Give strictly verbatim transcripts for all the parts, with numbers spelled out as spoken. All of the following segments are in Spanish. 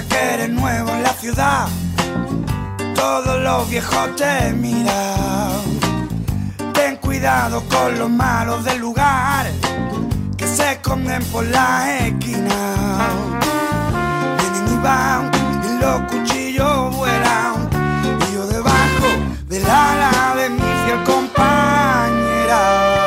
Ahora que eres nuevo en la ciudad, todos los viejos te miran. Ten cuidado con los malos del lugar, que se esconden por las esquinas. Vienen y van y los cuchillos vuelan, y yo debajo del ala de mi fiel compañera.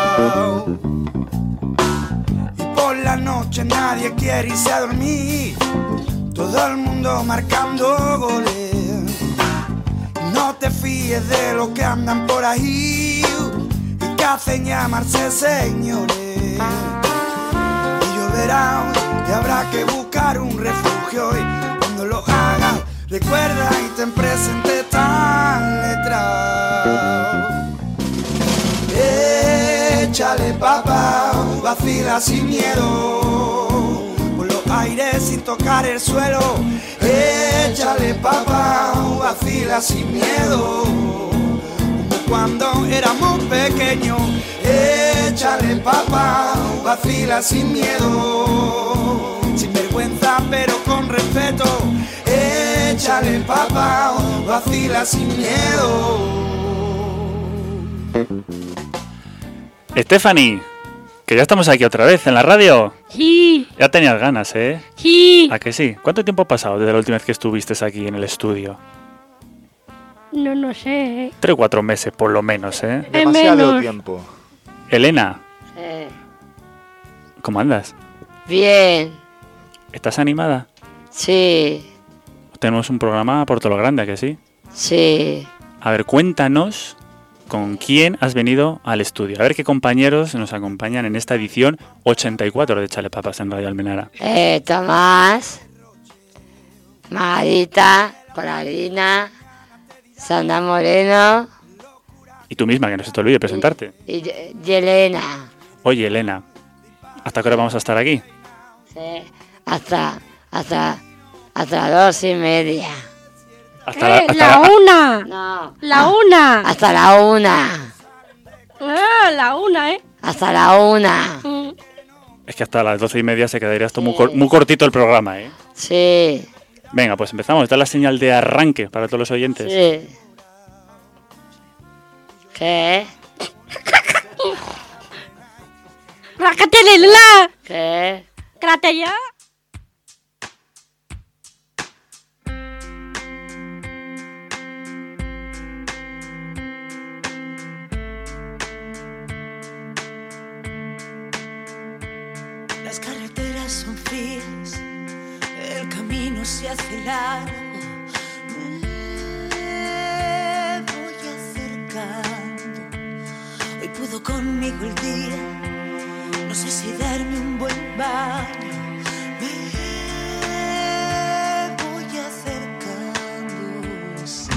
Y por la noche nadie quiere irse a dormir, todo el mundo marcando goles. No te fíes de los que andan por ahí y que hacen llamarse señores. Y lloverá y habrá que buscar un refugio, y cuando lo hagas recuerda y ten presente esta letra. Échale papá, vacila sin miedo, por los aires sin tocar el suelo. Échale papá, vacila sin miedo, como cuando éramos pequeños. Échale papá, vacila sin miedo, sin vergüenza pero con respeto. Échale papá, vacila sin miedo. Stephanie, que ya estamos aquí otra vez en la radio. Sí. Ya tenías ganas, ¿eh? Sí. ¿A que sí? ¿Cuánto tiempo ha pasado desde la última vez que estuviste aquí en el estudio? No, no sé. Tres o cuatro meses, por lo menos, ¿eh? Demasiado menos. tiempo. Elena, Eh, ¿cómo andas? bien, ¿Estás animada? sí, Tenemos un programa por todo lo grande, ¿a que sí? sí. A ver, cuéntanos con quién has venido al estudio. A ver qué compañeros nos acompañan en esta edición ochenta y cuatro de Échale Papas en Radio Almenara. Eh, Tomás, Marita, Coralina, Sandra Moreno Y tú misma, que no se te olvide presentarte. y, y Yelena. Oye, Elena, ¿hasta qué hora vamos a estar aquí? Sí, hasta, hasta, hasta las dos y media. Hasta la, Eh, hasta la la- una. No, La una. hasta la una, Ah, la una, ¿eh? hasta la una. Mm. Es que hasta las doce y media se quedaría esto muy, cor- muy cortito el programa, ¿eh? Sí, Venga, pues empezamos. Esta es la señal de arranque para todos los oyentes. sí. ¿Qué? ¡Rácate, Lela! ¿Qué? ¡Crate ya! Las carreteras son frías, el camino se hace largo. Me voy acercando, hoy pudo conmigo el día, no sé si darme un buen baño. Me voy acercando, sí.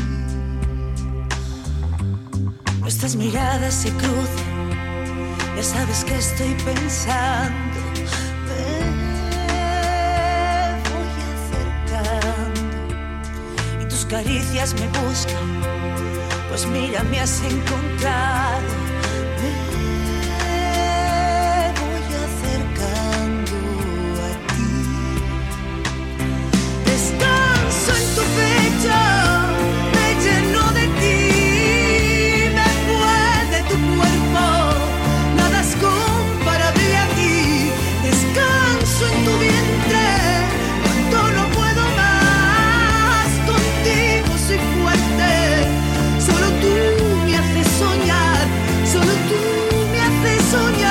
Nuestras miradas se cruzan, ya sabes que estoy pensando. Me voy acercando y tus caricias me buscan, pues mira, me has encontrado. Me voy acercando a ti. Descanso en tu pecho, me lleno de ti, me envuelve tu cuerpo. Nada es comparable aquí. Descanso en tu vientre, cuando no puedo más. Contigo soy fuerte, solo tú me haces soñar, solo tú me haces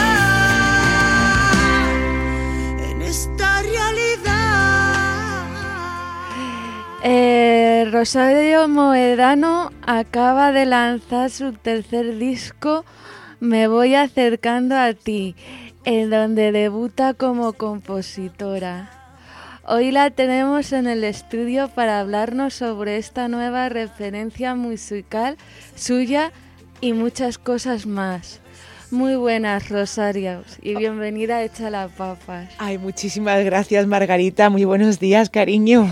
soñar en esta realidad. Eh, Rosario Moedano acaba de lanzar su tercer disco, Me voy acercando a ti, en donde debuta como compositora. Hoy la tenemos en el estudio para hablarnos sobre esta nueva referencia musical suya y muchas cosas más. Muy buenas, Rosario, y bienvenida a Échale Papas. Ay, muchísimas gracias, Margarita. Muy buenos días, cariño.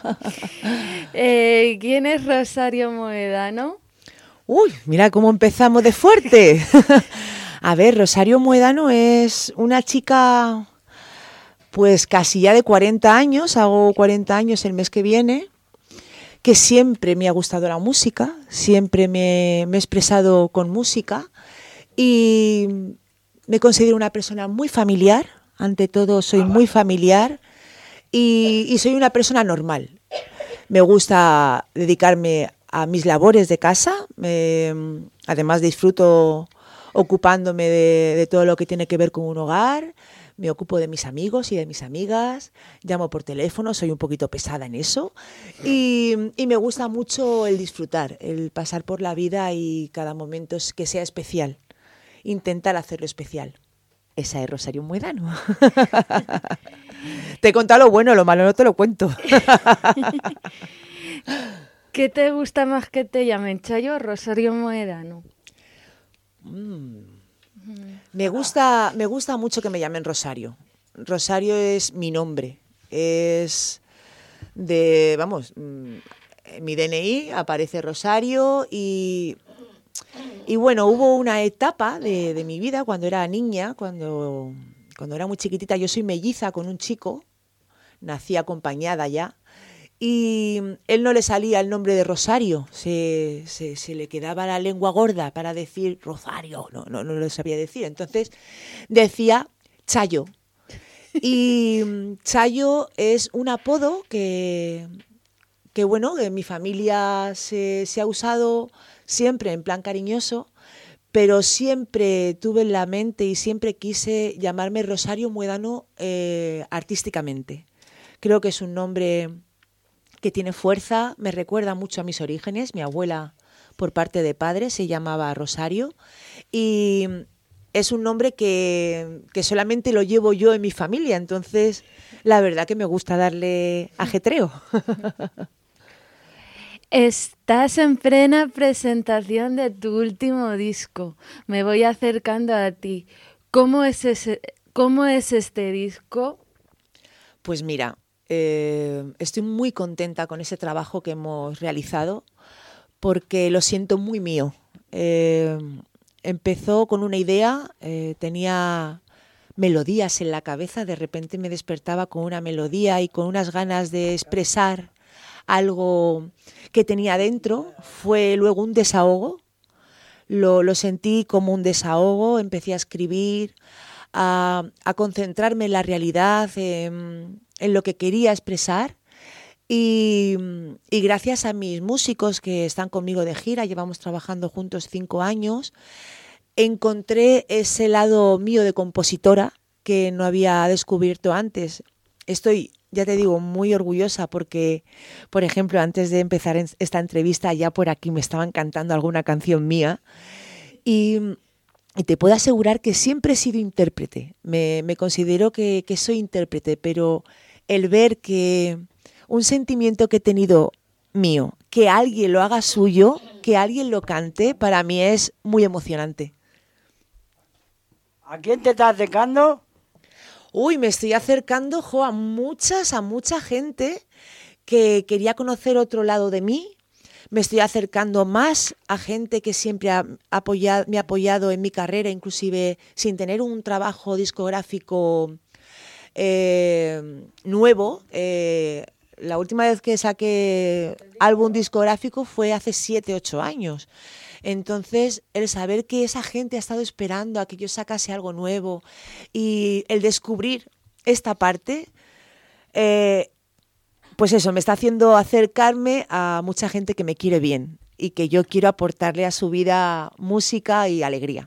Eh, ¿Quién es Rosario Moedano? Uy, mira cómo empezamos de fuerte. A ver, Rosario Moedano es una chica Pues casi ya de cuarenta años, hago cuarenta años el mes que viene, que siempre me ha gustado la música, siempre me, me he expresado con música y me considero una persona muy familiar, ante todo soy muy familiar y, y soy una persona normal. Me gusta dedicarme a mis labores de casa, eh, además disfruto ocupándome de, de todo lo que tiene que ver con un hogar. Me ocupo de mis amigos y de mis amigas, llamo por teléfono, soy un poquito pesada en eso y, y me gusta mucho el disfrutar, el pasar por la vida y cada momento es que sea especial, intentar hacerlo especial. Esa es Rosario Muedano. Te he contado lo bueno, lo malo no te lo cuento. ¿Qué te gusta más que te llamen, Chayo o Rosario Muedano? Mm. Me gusta, me gusta mucho que me llamen Rosario. Rosario es mi nombre. Es de, vamos, en mi D N I aparece Rosario y, y bueno, hubo una etapa de, de mi vida cuando era niña, cuando, cuando era muy chiquitita. Yo soy melliza con un chico, nací acompañada ya. Y él no le salía el nombre de Rosario, se, se, se le quedaba la lengua gorda para decir Rosario, no, no, no lo sabía decir. Entonces decía Chayo. Y Chayo es un apodo que, que bueno, en mi familia se, se ha usado siempre en plan cariñoso, pero siempre tuve en la mente y siempre quise llamarme Rosario Muedano eh, artísticamente. Creo que es un nombre que tiene fuerza, me recuerda mucho a mis orígenes. Mi abuela, por parte de padre, se llamaba Rosario y es un nombre que, que solamente lo llevo yo en mi familia, entonces la verdad que me gusta darle ajetreo. Estás en plena presentación de tu último disco. Me voy acercando a ti. ¿Cómo es, ese, cómo es este disco? Pues mira, Eh, estoy muy contenta con ese trabajo que hemos realizado porque lo siento muy mío. Eh, empezó con una idea, eh, tenía melodías en la cabeza, de repente me despertaba con una melodía y con unas ganas de expresar algo que tenía dentro. Fue luego un desahogo, lo, lo sentí como un desahogo, empecé a escribir, a, a concentrarme en la realidad, en, en lo que quería expresar y, y gracias a mis músicos que están conmigo de gira, llevamos trabajando juntos cinco años, encontré ese lado mío de compositora que no había descubierto antes. Estoy, ya te digo, muy orgullosa porque, por ejemplo, antes de empezar esta entrevista ya por aquí me estaban cantando alguna canción mía y... Y te puedo asegurar que siempre he sido intérprete, me, me considero que, que soy intérprete, pero el ver que un sentimiento que he tenido mío, que alguien lo haga suyo, que alguien lo cante, para mí es muy emocionante. ¿A quién te estás acercando? Uy, me estoy acercando, jo, a muchas, a mucha gente que quería conocer otro lado de mí. Me estoy acercando más a gente que siempre ha apoyado, me ha apoyado en mi carrera, inclusive sin tener un trabajo discográfico eh, nuevo. Eh, la última vez que saqué álbum discográfico fue hace siete, ocho años. Entonces, el saber que esa gente ha estado esperando a que yo sacase algo nuevo y el descubrir esta parte... Eh, Pues eso, me está haciendo acercarme a mucha gente que me quiere bien y que yo quiero aportarle a su vida música y alegría.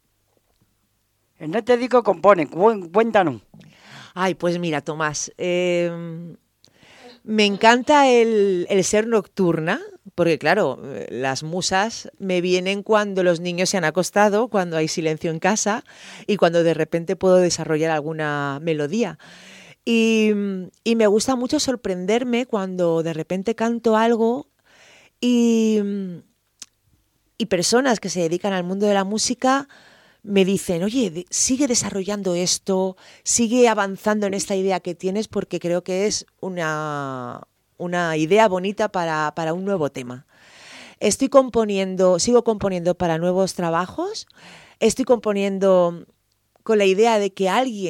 En este disco compone, cuéntanos. Ay, pues mira, Tomás, eh, me encanta el, el ser nocturna, porque claro, las musas me vienen cuando los niños se han acostado, cuando hay silencio en casa y cuando de repente puedo desarrollar alguna melodía. Y, y me gusta mucho sorprenderme cuando de repente canto algo y, y personas que se dedican al mundo de la música me dicen, oye, sigue desarrollando esto, sigue avanzando en esta idea que tienes porque creo que es una, una idea bonita para, para un nuevo tema. Estoy componiendo, sigo componiendo para nuevos trabajos, estoy componiendo con la idea de que alguien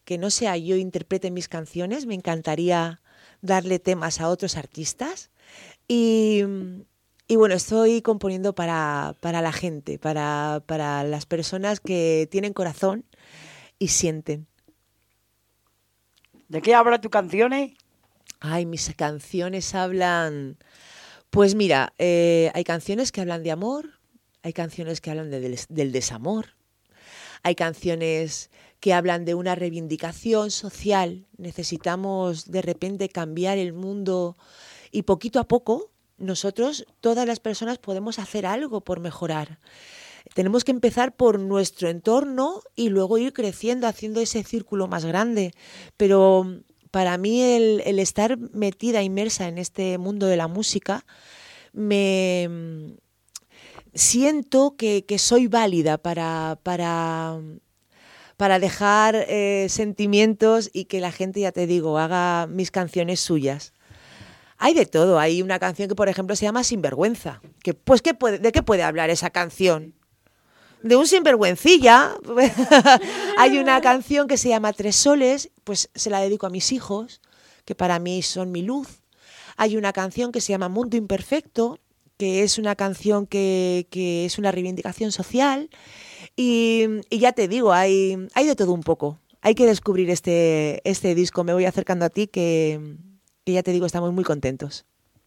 que no sea yo interprete mis canciones, me encantaría darle temas a otros artistas. Y, y bueno, estoy componiendo para, para la gente, para, para las personas que tienen corazón y sienten. ¿De qué hablan tus canciones? Ay, mis canciones hablan... Pues mira, eh, hay canciones que hablan de amor, hay canciones que hablan de, del, del desamor, hay canciones que hablan de una reivindicación social. Necesitamos de repente cambiar el mundo y poquito a poco nosotros, todas las personas, podemos hacer algo por mejorar. Tenemos que empezar por nuestro entorno y luego ir creciendo, haciendo ese círculo más grande. Pero para mí el, el estar metida, inmersa en este mundo de la música, me siento que, que soy válida para, para, para dejar eh, sentimientos y que la gente, ya te digo, haga mis canciones suyas. Hay de todo. Hay una canción que, por ejemplo, se llama Sinvergüenza. Que, pues, ¿qué puede, ¿de qué puede hablar esa canción? De un sinvergüencilla. Hay una canción que se llama Tres Soles, pues se la dedico a mis hijos, que para mí son mi luz. Hay una canción que se llama Mundo Imperfecto, que es una canción que, que es una reivindicación social. Y, y ya te digo, hay, hay de todo un poco. Hay que descubrir este, este disco. Me voy acercando a ti, que, que ya te digo, estamos muy contentos.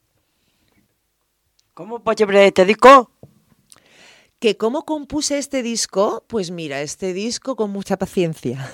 ¿Cómo puedes ver este disco? ¿Que cómo compuse este disco? Pues mira, este disco con mucha paciencia.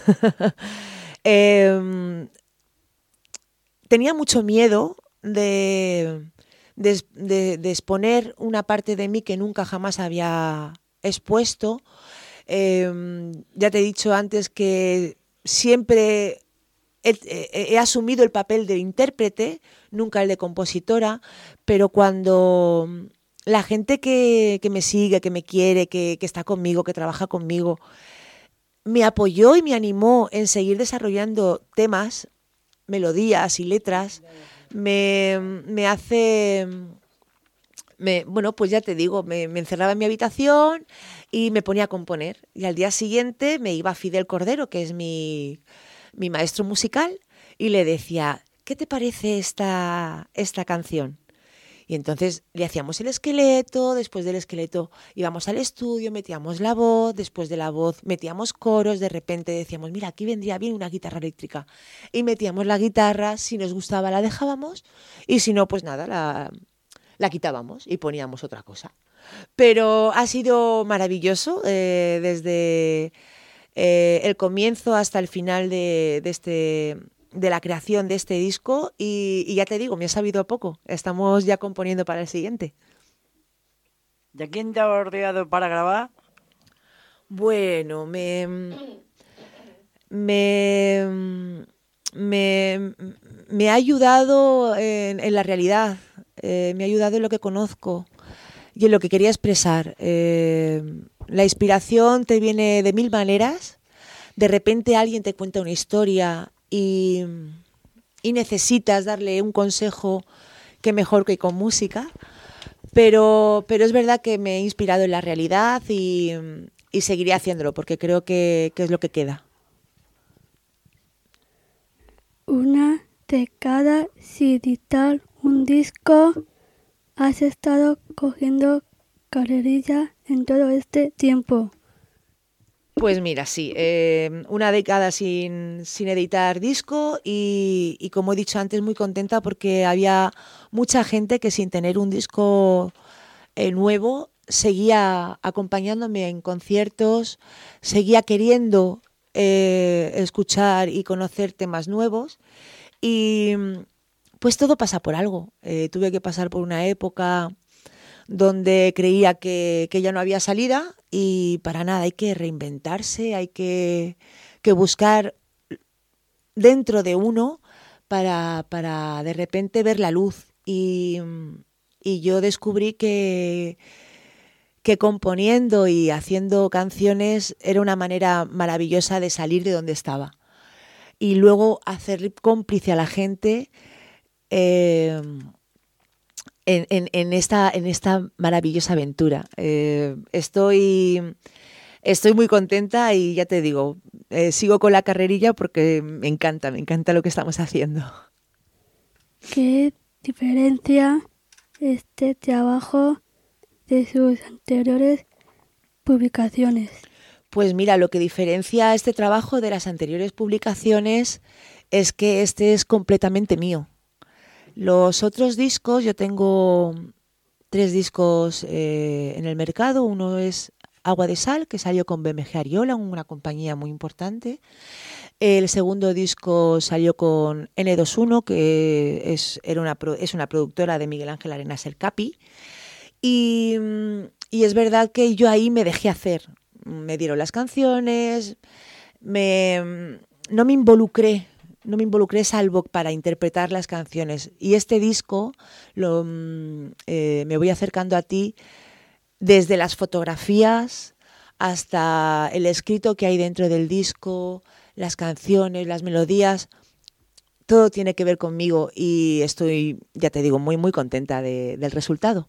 eh, tenía mucho miedo de, de, de, de exponer una parte de mí que nunca jamás había expuesto. Eh, ya te he dicho antes que siempre he, he, he asumido el papel de intérprete, nunca el de compositora, pero cuando la gente que, que me sigue, que me quiere, que, que está conmigo, que trabaja conmigo, me apoyó y me animó en seguir desarrollando temas, melodías y letras, me, me hace... Me, bueno, pues ya te digo, me, me encerraba en mi habitación y me ponía a componer. Y al día siguiente me iba a Fidel Cordero, que es mi, mi maestro musical, y le decía, ¿qué te parece esta, esta canción? Y entonces le hacíamos el esqueleto, después del esqueleto íbamos al estudio, metíamos la voz, después de la voz metíamos coros, de repente decíamos, mira, aquí vendría bien una guitarra eléctrica. Y metíamos la guitarra, si nos gustaba la dejábamos, y si no, pues nada, la... la quitábamos y poníamos otra cosa. Pero ha sido maravilloso eh, desde eh, el comienzo hasta el final de, de, este, de la creación de este disco y, y ya te digo, me ha sabido poco. Estamos ya componiendo para el siguiente. ¿De quién te ha rodeado para grabar? Bueno, me... me Me, me ha ayudado en, en la realidad, eh, me ha ayudado en lo que conozco y en lo que quería expresar. Eh, la inspiración te viene de mil maneras, de repente alguien te cuenta una historia y, y necesitas darle un consejo que mejor que con música, pero, pero es verdad que me he inspirado en la realidad y, y seguiré haciéndolo porque creo que, que es lo que queda. Una década sin editar un disco, has estado cogiendo carrerilla en todo este tiempo. Pues mira, sí, eh, una década sin, sin editar disco y, y como he dicho antes, muy contenta porque había mucha gente que sin tener un disco eh, nuevo seguía acompañándome en conciertos, seguía queriendo Eh, escuchar y conocer temas nuevos y pues todo pasa por algo. Eh, tuve que pasar por una época donde creía que, que ya no había salida y para nada, hay que reinventarse, hay que, que buscar dentro de uno para, para de repente ver la luz y, y yo descubrí que que componiendo y haciendo canciones era una manera maravillosa de salir de donde estaba. Y luego hacer cómplice a la gente eh, en, en, en, esta, en esta maravillosa aventura. Eh, estoy Estoy muy contenta y ya te digo, eh, sigo con la carrerilla porque me encanta, me encanta lo que estamos haciendo. ¿Qué diferencia este trabajo de sus anteriores publicaciones? Pues mira, lo que diferencia este trabajo de las anteriores publicaciones es que este es completamente mío. Los otros discos, yo tengo tres discos eh, en el mercado. Uno es Agua de Sal, que salió con B M G Ariola, una compañía muy importante. El segundo disco salió con N veintiuno, que es, era una, es una productora de Miguel Ángel Arenas El Capi. Y, y es verdad que yo ahí me dejé hacer. Me dieron las canciones, me, no me involucré, no me involucré salvo para interpretar las canciones. Y este disco, lo, eh, me voy acercando a ti desde las fotografías hasta el escrito que hay dentro del disco, las canciones, las melodías, todo tiene que ver conmigo y estoy, ya te digo, muy, muy contenta de, del resultado.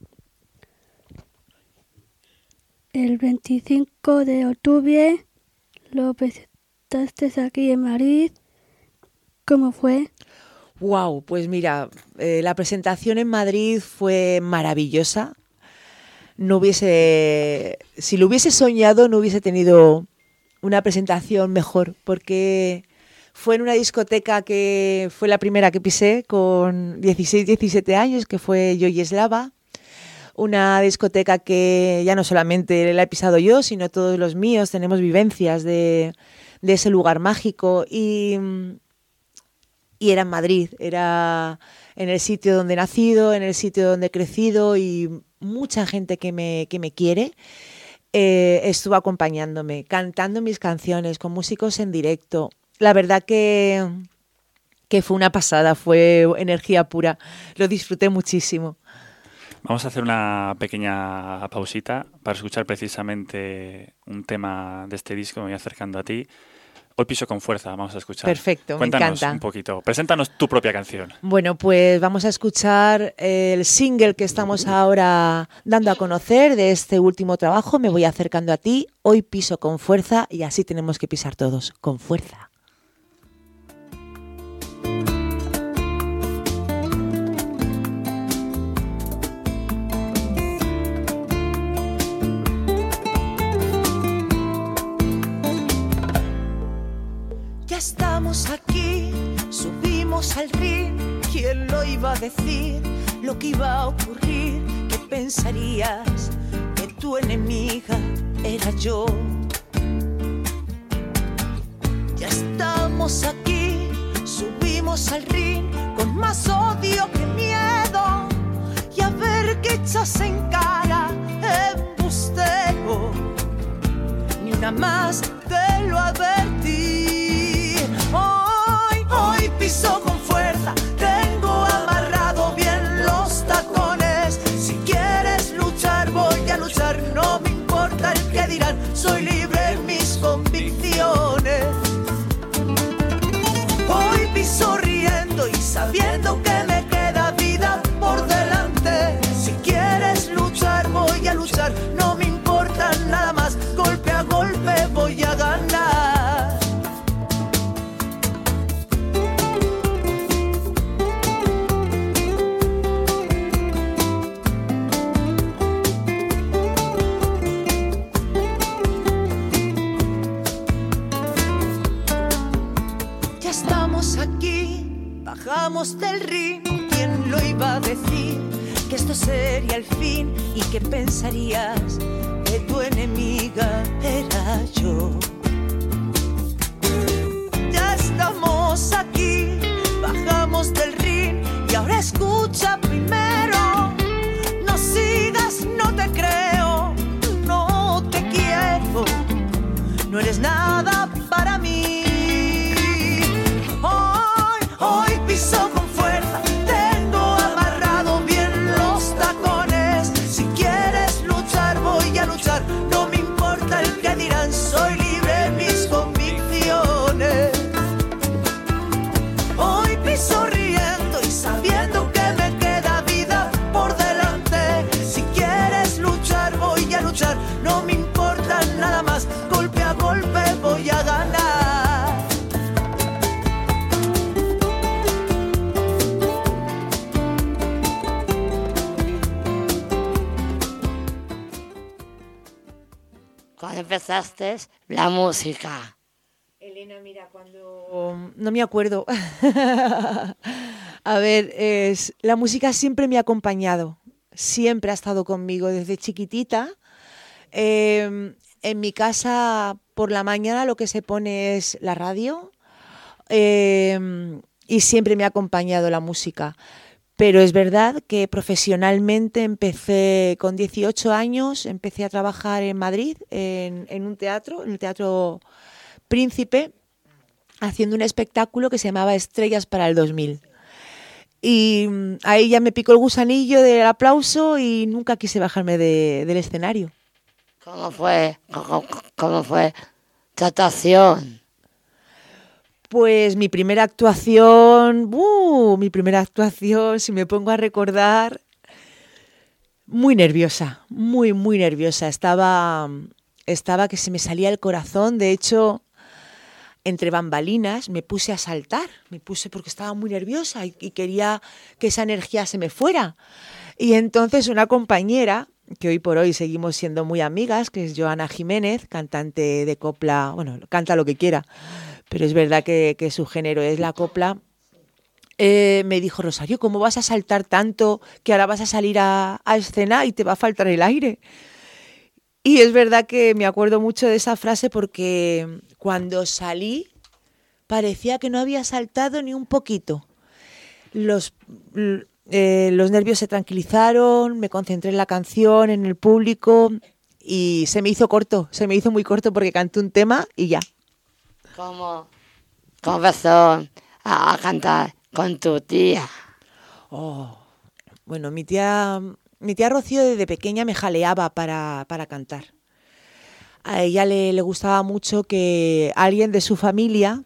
El veinticinco de octubre lo presentaste aquí en Madrid. ¿Cómo fue? Wow, pues mira, eh, la presentación en Madrid fue maravillosa. No hubiese, si lo hubiese soñado, no hubiese tenido una presentación mejor, porque fue en una discoteca que fue la primera que pisé con dieciséis, diecisiete años, que fue Yoyeslava. Una discoteca que ya no solamente la he pisado yo, sino todos los míos, tenemos vivencias de, de ese lugar mágico y, y era en Madrid, era en el sitio donde he nacido, en el sitio donde he crecido y mucha gente que me, que me quiere eh, estuvo acompañándome, cantando mis canciones, con músicos en directo. La verdad que, que fue una pasada, fue energía pura, lo disfruté muchísimo. Vamos a hacer una pequeña pausita para escuchar precisamente un tema de este disco. Me voy acercando a ti. Hoy piso con fuerza, vamos a escuchar. Perfecto, Cuéntanos me encanta. un poquito. Preséntanos tu propia canción. Bueno, pues vamos a escuchar el single que estamos ahora dando a conocer de este último trabajo. Me voy acercando a ti. Hoy piso con fuerza y así tenemos que pisar todos, con fuerza. Estamos aquí, subimos al ring. ¿Quién lo iba a decir? Lo que iba a ocurrir. ¿Qué pensarías? Que tu enemiga era yo. Ya estamos aquí, subimos al ring con más odio que miedo. Y a ver qué echas en cara, embustero. Ni una más te lo advertí. Hoy, hoy piso con fuerza, tengo amarrado bien los tacones. Si quieres luchar, voy a luchar, no me importa el que dirán. Soy libre en mis convicciones. Hoy piso riendo y sabiendo que me queda vida por delante. Si quieres luchar, voy a luchar, no me importa nada más. Golpe a golpe voy a ganar. Bajamos del ring, ¿quién lo iba a decir? Que esto sería el fin y que pensarías que tu enemiga era yo. Ya estamos aquí, bajamos del ring y ahora escucha primero. No sigas, no te creo, no te quiero, no eres nada para mí. Hoy piso con fuerza, tengo amarrado bien los tacones. Si quieres luchar, voy a luchar, no me importa el que dirán. Soy libre en mis convicciones. Hoy piso riendo empezaste la música? Elena, mira, cuando... No me acuerdo. A ver, es... la música siempre me ha acompañado, siempre ha estado conmigo desde chiquitita. Eh, en mi casa por la mañana lo que se pone es la radio eh, y siempre me ha acompañado la música. Pero es verdad que profesionalmente empecé con dieciocho años, empecé a trabajar en Madrid, en, en un teatro, en el Teatro Príncipe, haciendo un espectáculo que se llamaba Estrellas para el dos mil. Y ahí ya me picó el gusanillo del aplauso y nunca quise bajarme de, del escenario. ¿Cómo fue, cómo, cómo fue tu actuación? Pues mi primera actuación, uh, mi primera actuación, si me pongo a recordar, muy nerviosa, muy, muy nerviosa. Estaba, estaba que se me salía el corazón. De hecho, entre bambalinas me puse a saltar, me puse porque estaba muy nerviosa y, y quería que esa energía se me fuera. Y entonces una compañera, que hoy por hoy seguimos siendo muy amigas, que es Joana Jiménez, cantante de copla, bueno, canta lo que quiera, pero es verdad que, que su género es la copla, eh, me dijo: Rosario, ¿cómo vas a saltar tanto que ahora vas a salir a, a escena y te va a faltar el aire? Y es verdad que me acuerdo mucho de esa frase porque cuando salí parecía que no había saltado ni un poquito. Los, eh, los nervios se tranquilizaron, me concentré en la canción, en el público y se me hizo corto, se me hizo muy corto porque canté un tema y ya. ¿Cómo, cómo empezó a, a cantar con tu tía? Oh, bueno, mi tía, mi tía Rocío desde pequeña me jaleaba para, para cantar. A ella le, le gustaba mucho que alguien de su familia,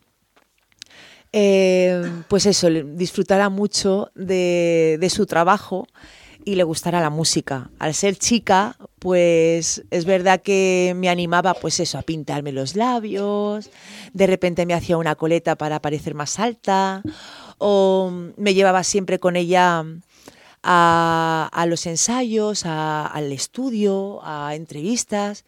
eh, pues eso, disfrutara mucho de, de su trabajo y le gustara la música. Al ser chica, pues es verdad que me animaba, pues eso, a pintarme los labios, de repente me hacía una coleta para parecer más alta, o me llevaba siempre con ella a, a los ensayos, a, al estudio, a entrevistas.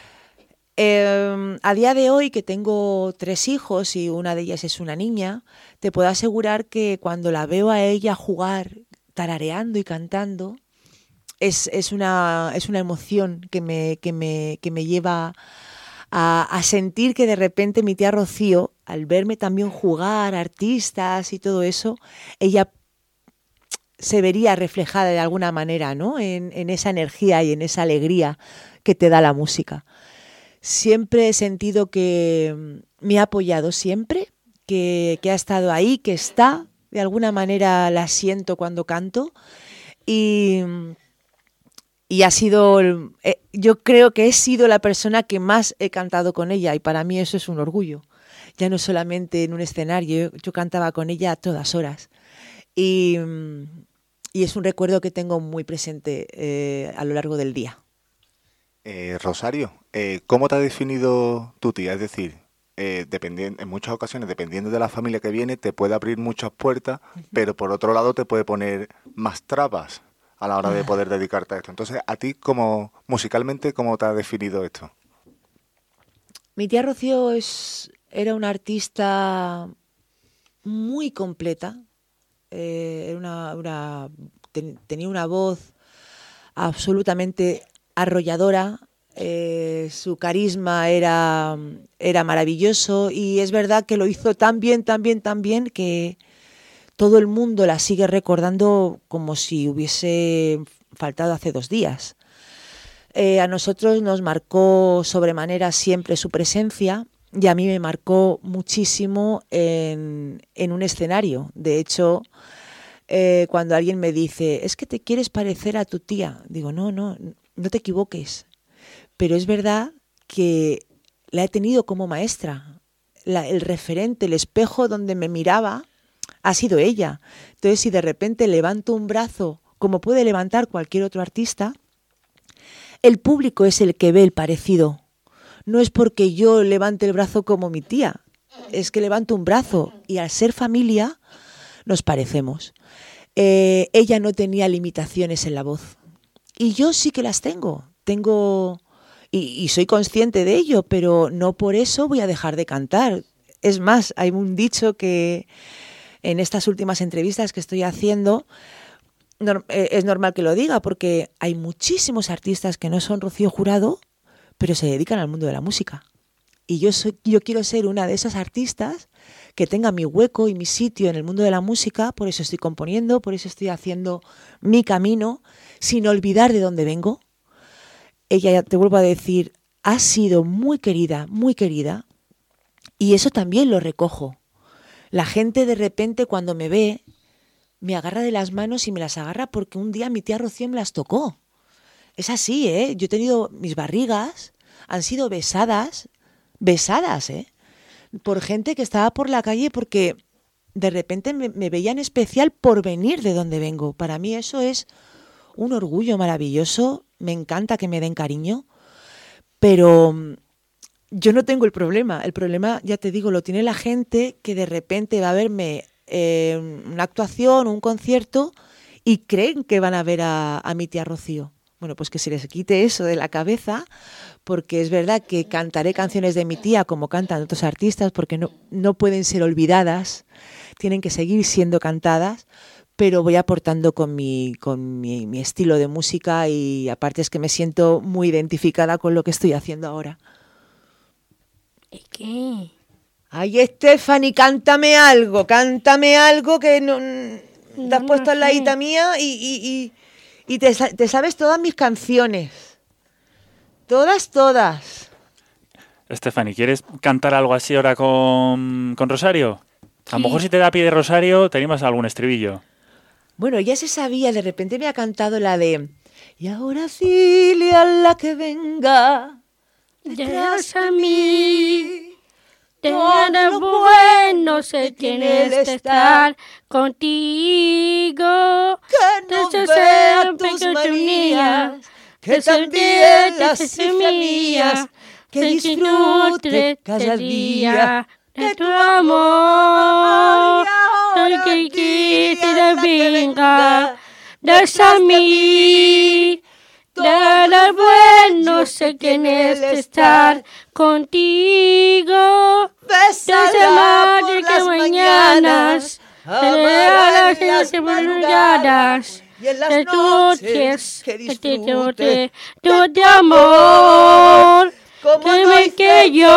Eh, a día de hoy, que tengo tres hijos y una de ellas es una niña, te puedo asegurar que cuando la veo a ella jugar, tarareando y cantando, es, es, una, es una emoción que me, que me, que me lleva a, a sentir que de repente mi tía Rocío, al verme también jugar, artistas y todo eso, ella se vería reflejada de alguna manera, ¿no? en, en esa energía y en esa alegría que te da la música. Siempre he sentido que me ha apoyado siempre, que, que ha estado ahí, que está. De alguna manera la siento cuando canto y, y ha sido, eh, yo creo que he sido la persona que más he cantado con ella y para mí eso es un orgullo. Ya no solamente en un escenario, yo, yo cantaba con ella a todas horas y, y es un recuerdo que tengo muy presente eh, a lo largo del día. Eh, Rosario, eh, ¿cómo te ha definido tu tía? Es decir, eh, dependiendo, en muchas ocasiones, dependiendo de la familia que viene, te puede abrir muchas puertas, uh-huh. pero por otro lado te puede poner más trabas a la hora de poder dedicarte a esto. Entonces, a ti, como musicalmente, ¿cómo te ha definido esto? Mi tía Rocío es, era una artista muy completa, eh, era una, una, ten, tenía una voz absolutamente arrolladora, eh, su carisma era, era maravilloso y es verdad que lo hizo tan bien, tan bien, tan bien que todo el mundo la sigue recordando como si hubiese faltado hace dos días. Eh, a nosotros nos marcó sobremanera siempre su presencia y a mí me marcó muchísimo en, en un escenario. De hecho, eh, cuando alguien me dice, es que te quieres parecer a tu tía, digo, no, no, no te equivoques, pero es verdad que la he tenido como maestra. La, el referente, el espejo donde me miraba ha sido ella. Entonces, si de repente levanto un brazo, como puede levantar cualquier otro artista, el público es el que ve el parecido. No es porque yo levante el brazo como mi tía, es que levanto un brazo y al ser familia nos parecemos. Eh, ella no tenía limitaciones en la voz. Y yo sí que las tengo. Tengo y, y soy consciente de ello, pero no por eso voy a dejar de cantar. Es más, hay un dicho que en estas últimas entrevistas que estoy haciendo no, eh, es normal que lo diga, porque hay muchísimos artistas que no son Rocío Jurado, pero se dedican al mundo de la música. Y yo, soy, yo quiero ser una de esas artistas que tenga mi hueco y mi sitio en el mundo de la música, por eso estoy componiendo, por eso estoy haciendo mi camino, sin olvidar de dónde vengo. Ella, te vuelvo a decir, ha sido muy querida, muy querida, y eso también lo recojo. La gente de repente cuando me ve, me agarra de las manos y me las agarra porque un día mi tía Rocío me las tocó. Es así, ¿eh? Yo he tenido mis barrigas, han sido besadas, besadas, ¿eh? Por gente que estaba por la calle porque de repente me, me veían especial por venir de donde vengo. Para mí eso es un orgullo maravilloso, me encanta que me den cariño, pero yo no tengo el problema. El problema, ya te digo, lo tiene la gente que de repente va a verme eh, una actuación, un concierto y creen que van a ver a, a mi tía Rocío. Bueno, pues que se les quite eso de la cabeza, porque es verdad que cantaré canciones de mi tía como cantan otros artistas, porque no, no pueden ser olvidadas, tienen que seguir siendo cantadas, pero voy aportando con mi, con mi, mi estilo de música y aparte es que me siento muy identificada con lo que estoy haciendo ahora. ¿Y qué? Ay, Stephanie, cántame algo, cántame algo que no, te has No, puesto no al ladita sé. mía y... y, y Y te, te sabes todas mis canciones. Todas, todas. Stephanie, ¿quieres cantar algo así ahora con, con Rosario? A lo Sí. mejor si te da pie de Rosario, tenemos algún estribillo. Bueno, ya se sabía, de repente me ha cantado la de... Y ahora dile a la que venga Detrás a mí, de lo bueno se tienes que estar contigo. que no Desde vea siempre tus que manías, tenías, que que también las sientes cifras mías, que disfrute cada día de tu amor. Ahora Que dile quisiera a la que venga, venga das a mí. De lo bueno sé quién es estar contigo. Bésala Desde madre por que las mañanas, amarla de en las las madrugadas, y en las de noches que que disfrute disfrute tu de amor, como que no me hice que yo.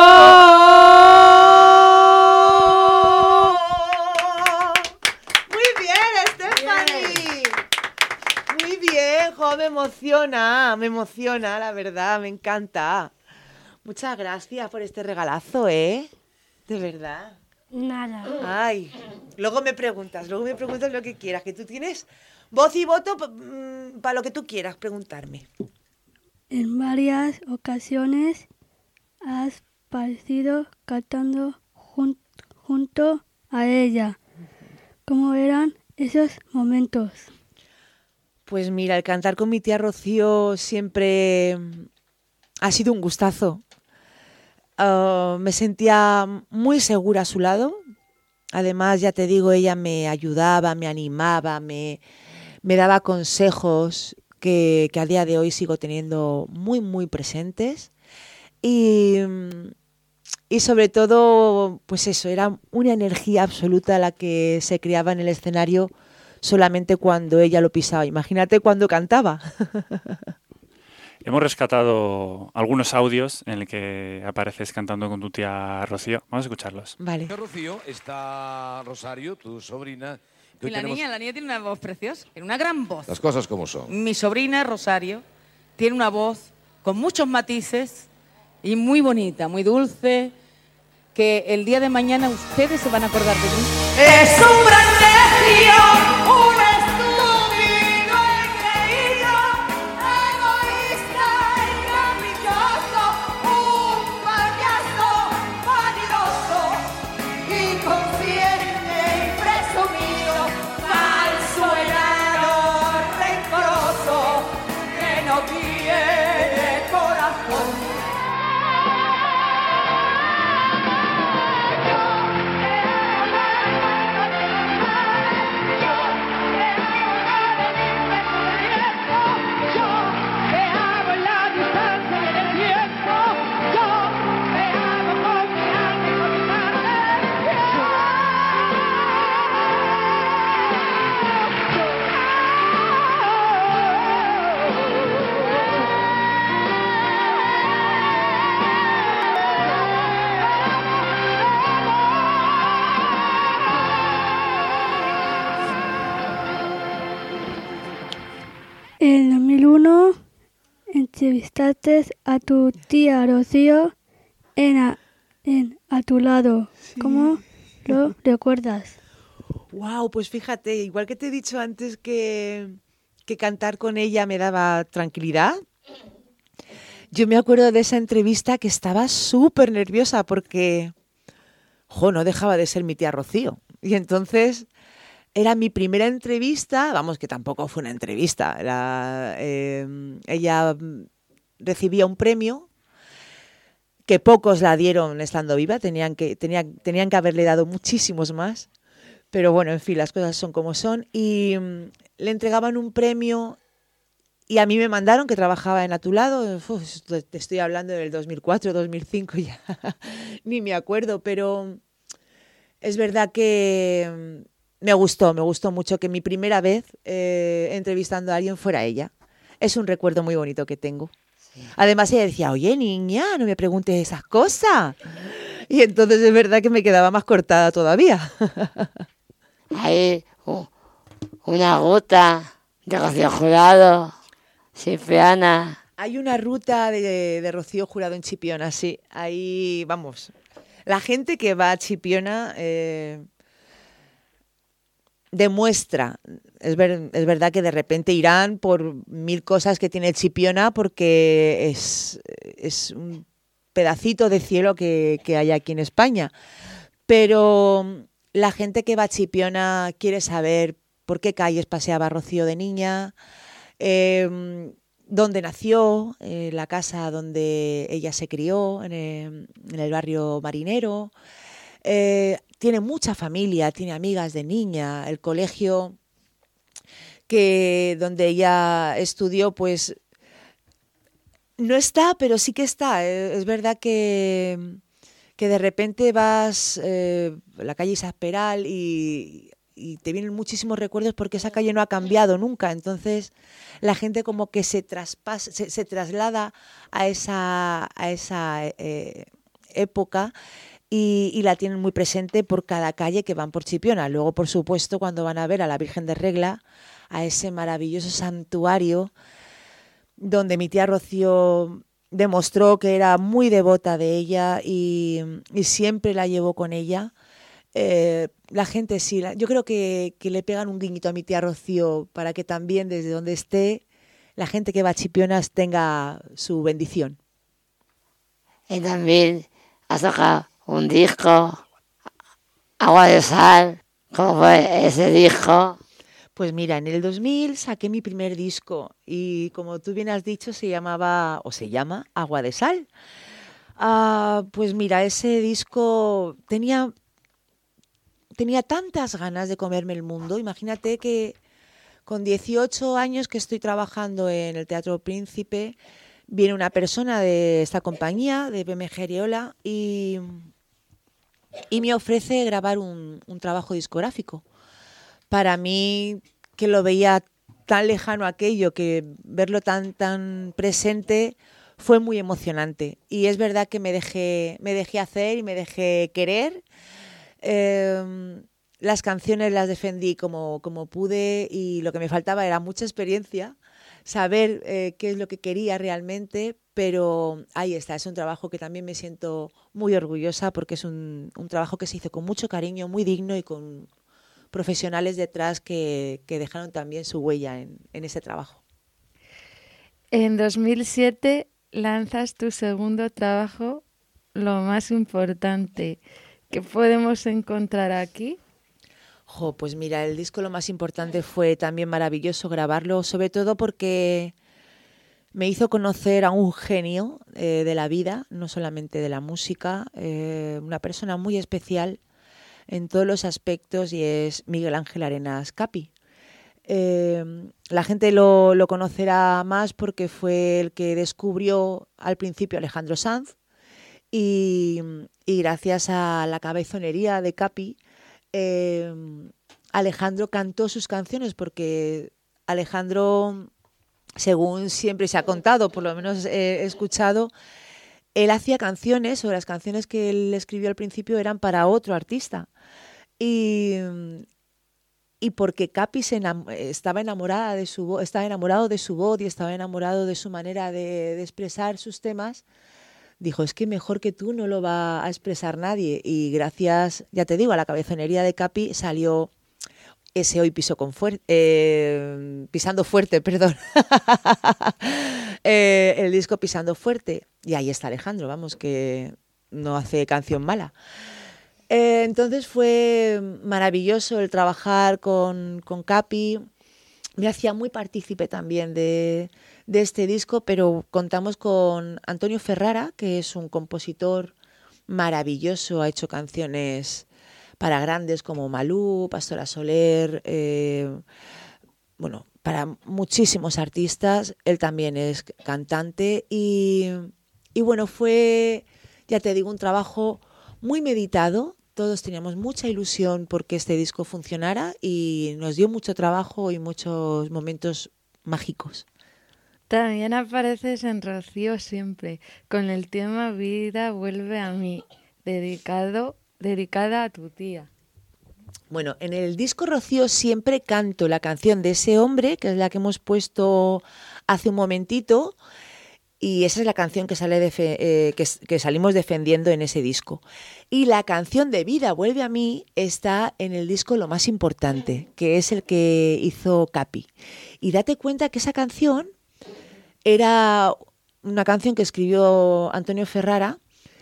Muy bien, Stephanie. Muy bien, jo, me emociona, me emociona, la verdad, me encanta. Muchas gracias por este regalazo, ¿eh? De verdad. Nada. Ay, luego me preguntas, luego me preguntas lo que quieras, que tú tienes voz y voto para lo que tú quieras preguntarme. En varias ocasiones has parecido cantando jun- junto a ella. ¿Cómo eran esos momentos? Pues mira, el cantar con mi tía Rocío siempre ha sido un gustazo. Uh, me sentía muy segura a su lado. Además, ya te digo, ella me ayudaba, me animaba, me, me daba consejos que, que a día de hoy sigo teniendo muy, muy presentes. Y, y sobre todo, pues eso, era una energía absoluta la que se creaba en el escenario solamente cuando ella lo pisaba. Imagínate cuando cantaba. Hemos rescatado algunos audios en el que apareces cantando con tu tía Rocío. Vamos a escucharlos. Vale. Rocío, está Rosario, tu sobrina. que Y hoy la tenemos niña, la niña tiene una voz preciosa, tiene una gran voz. Las cosas como son. Mi sobrina Rosario tiene una voz con muchos matices y muy bonita, muy dulce, que el día de mañana ustedes se van a acordar de mí. Es un gran necio, un estúpido engreído, egoísta y caprichoso, un payaso vanidoso, inconsciente y presumido, falso, enano, rencoroso, que no tiene corazón. En dos mil uno entrevistaste a tu tía Rocío en A, en a tu lado. Sí. ¿Cómo lo recuerdas? Wow, pues fíjate, igual que te he dicho antes que, que cantar con ella me daba tranquilidad, yo me acuerdo de esa entrevista que estaba súper nerviosa porque, jo, no dejaba de ser mi tía Rocío. Y entonces era mi primera entrevista, vamos, que tampoco fue una entrevista, era, eh, ella recibía un premio que pocos la dieron estando viva, tenían que, tenían, tenían que haberle dado muchísimos más. Pero bueno, en fin, las cosas son como son. Y um, le entregaban un premio y a mí me mandaron, que trabajaba en A tu lado. Uf, te estoy hablando del dos mil cuatro, dos mil cinco, ya ni me acuerdo. Pero es verdad que me gustó, me gustó mucho que mi primera vez eh, entrevistando a alguien fuera ella. Es un recuerdo muy bonito que tengo. Sí. Además ella decía, oye niña, no me preguntes esas cosas. Y entonces es verdad que me quedaba más cortada todavía. Hay uh, una ruta de Rocío Jurado, Chipiona. Hay una ruta de, de Rocío Jurado en Chipiona, sí. Ahí, vamos, la gente que va a Chipiona eh, demuestra, es, ver, es verdad que de repente irán por mil cosas que tiene Chipiona porque es, es un pedacito de cielo que, que hay aquí en España. Pero la gente que va a Chipiona quiere saber por qué calles paseaba Rocío de niña, eh, dónde nació, eh, la casa donde ella se crió, en el, en el barrio marinero. Eh, tiene mucha familia, tiene amigas de niña, el colegio que donde ella estudió, pues no está, pero sí que está. Es verdad que que de repente vas eh, a la calle Isaac Peral y, y te vienen muchísimos recuerdos porque esa calle no ha cambiado nunca. Entonces la gente como que se traspasa, se, se traslada a esa, a esa eh, época y, y la tienen muy presente por cada calle que van por Chipiona. Luego, por supuesto, cuando van a ver a la Virgen de Regla, a ese maravilloso santuario donde mi tía Rocío demostró que era muy devota de ella y, y siempre la llevó con ella. Eh, la gente sí, la, yo creo que, que le pegan un guiñito a mi tía Rocío para que también desde donde esté la gente que va a Chipionas tenga su bendición. Y también has sacado un disco, Agua de Sal. ¿Cómo fue ese disco? Pues mira, en el dos mil saqué mi primer disco y como tú bien has dicho se llamaba o se llama Agua de Sal. Uh, pues mira, ese disco tenía, tenía tantas ganas de comerme el mundo. Imagínate que con dieciocho años que estoy trabajando en el Teatro Príncipe, viene una persona de esta compañía, de B M G Ariola, y, y me ofrece grabar un, un trabajo discográfico. Para mí, que lo veía tan lejano aquello, que verlo tan, tan presente, fue muy emocionante. Y es verdad que me dejé, me dejé hacer y me dejé querer. Eh, las canciones las defendí como, como pude y lo que me faltaba era mucha experiencia, saber eh, qué es lo que quería realmente, pero ahí está, es un trabajo que también me siento muy orgullosa porque es un, un trabajo que se hizo con mucho cariño, muy digno y con profesionales detrás que, que dejaron también su huella en, en ese trabajo. En dos mil siete lanzas tu segundo trabajo, Lo más importante. ¿Qué podemos encontrar aquí? Jo, pues mira, el disco Lo más importante fue también maravilloso grabarlo, sobre todo porque me hizo conocer a un genio eh, de la vida, no solamente de la música, eh, una persona muy especial en todos los aspectos y es Miguel Ángel Arenas Capi. Eh, la gente lo, lo conocerá más porque fue el que descubrió al principio a Alejandro Sanz y, y gracias a la cabezonería de Capi, eh, Alejandro cantó sus canciones porque Alejandro, según siempre se ha contado, por lo menos he escuchado, él hacía canciones o las canciones que él escribió al principio eran para otro artista. Y, y porque Capi se enam- estaba enamorada de su voz, estaba enamorado de su voz y estaba enamorado de su manera de, de expresar sus temas, dijo, es que mejor que tú no lo va a expresar nadie. Y gracias, ya te digo, a la cabezonería de Capi salió ese Hoy piso con fuer- eh, Pisando Fuerte, perdón. eh, el disco Pisando Fuerte. Y ahí está Alejandro, vamos, que no hace canción mala. Eh, entonces fue maravilloso el trabajar con, con Capi. Me hacía muy partícipe también de, de este disco, pero contamos con Antonio Ferrara, que es un compositor maravilloso, ha hecho canciones para grandes como Malú, Pastora Soler, eh, bueno, para muchísimos artistas. Él también es cantante y, y bueno, fue, ya te digo, un trabajo muy meditado. Todos teníamos mucha ilusión porque este disco funcionara y nos dio mucho trabajo y muchos momentos mágicos. También apareces en Rocío siempre, con el tema Vida vuelve a mí, dedicado, dedicada a tu tía. Bueno, en el disco Rocío siempre canto la canción de ese hombre, que es la que hemos puesto hace un momentito, y esa es la canción que, sale de eh, que, que salimos defendiendo en ese disco. Y la canción de Vida vuelve a mí está en el disco Lo más importante, que es el que hizo Capi. Y date cuenta que esa canción era una canción que escribió Antonio Ferrara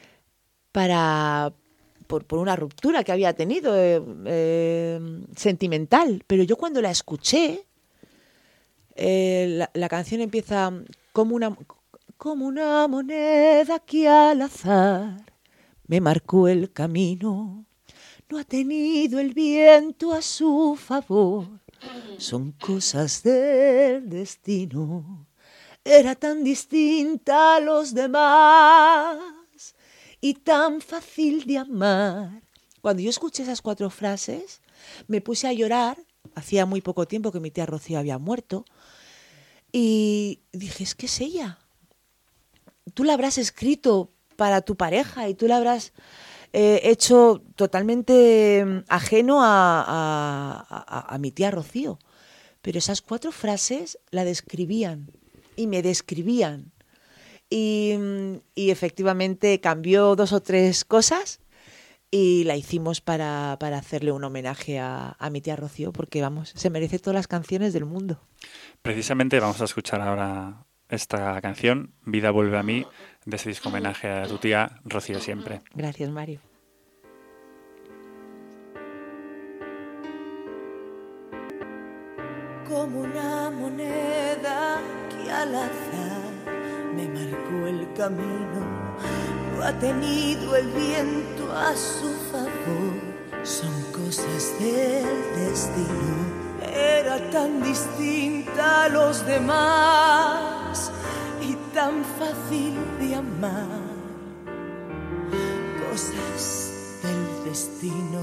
para, por, por una ruptura que había tenido eh, eh, sentimental. Pero yo cuando la escuché, eh, la, la canción empieza como una... Como una moneda que al azar me marcó el camino, no ha tenido el viento a su favor, son cosas del destino, era tan distinta a los demás y tan fácil de amar. Cuando yo escuché esas cuatro frases, me puse a llorar, hacía muy poco tiempo que mi tía Rocío había muerto, y dije, es que es ella. Tú la habrás escrito para tu pareja y tú la habrás eh, hecho totalmente ajeno a, a, a, a mi tía Rocío. Pero esas cuatro frases la describían y me describían. Y, y efectivamente cambió dos o tres cosas y la hicimos para, para hacerle un homenaje a, a mi tía Rocío, porque vamos, se merece todas las canciones del mundo. Precisamente vamos a escuchar ahora esta canción, Vida vuelve a mí, de ese disco homenaje a tu tía Rocío siempre. Gracias, Mario. Como una moneda que al azar me marcó el camino, no ha tenido el viento a su favor, son cosas del destino. Era tan distinta a los demás y tan fácil de amar, cosas del destino.